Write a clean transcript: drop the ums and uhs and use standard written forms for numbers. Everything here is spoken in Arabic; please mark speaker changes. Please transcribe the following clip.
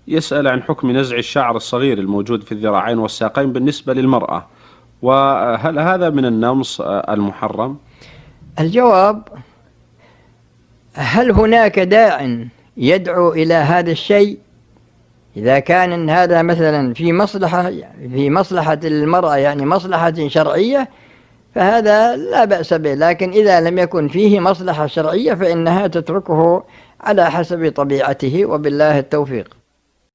Speaker 1: يسأل عن حكم نزع الشعر الصغير الموجود في الذراعين والساقين بالنسبة للمرأة، وهل هذا من النمص المحرم؟
Speaker 2: الجواب: هل هناك داع يدعو إلى هذا الشيء؟ إذا كان هذا مثلا في مصلحة المرأة، يعني مصلحة شرعية، فهذا لا بأس به. لكن إذا لم يكن فيه مصلحة شرعية فإنها تتركه على حسب طبيعته، وبالله التوفيق.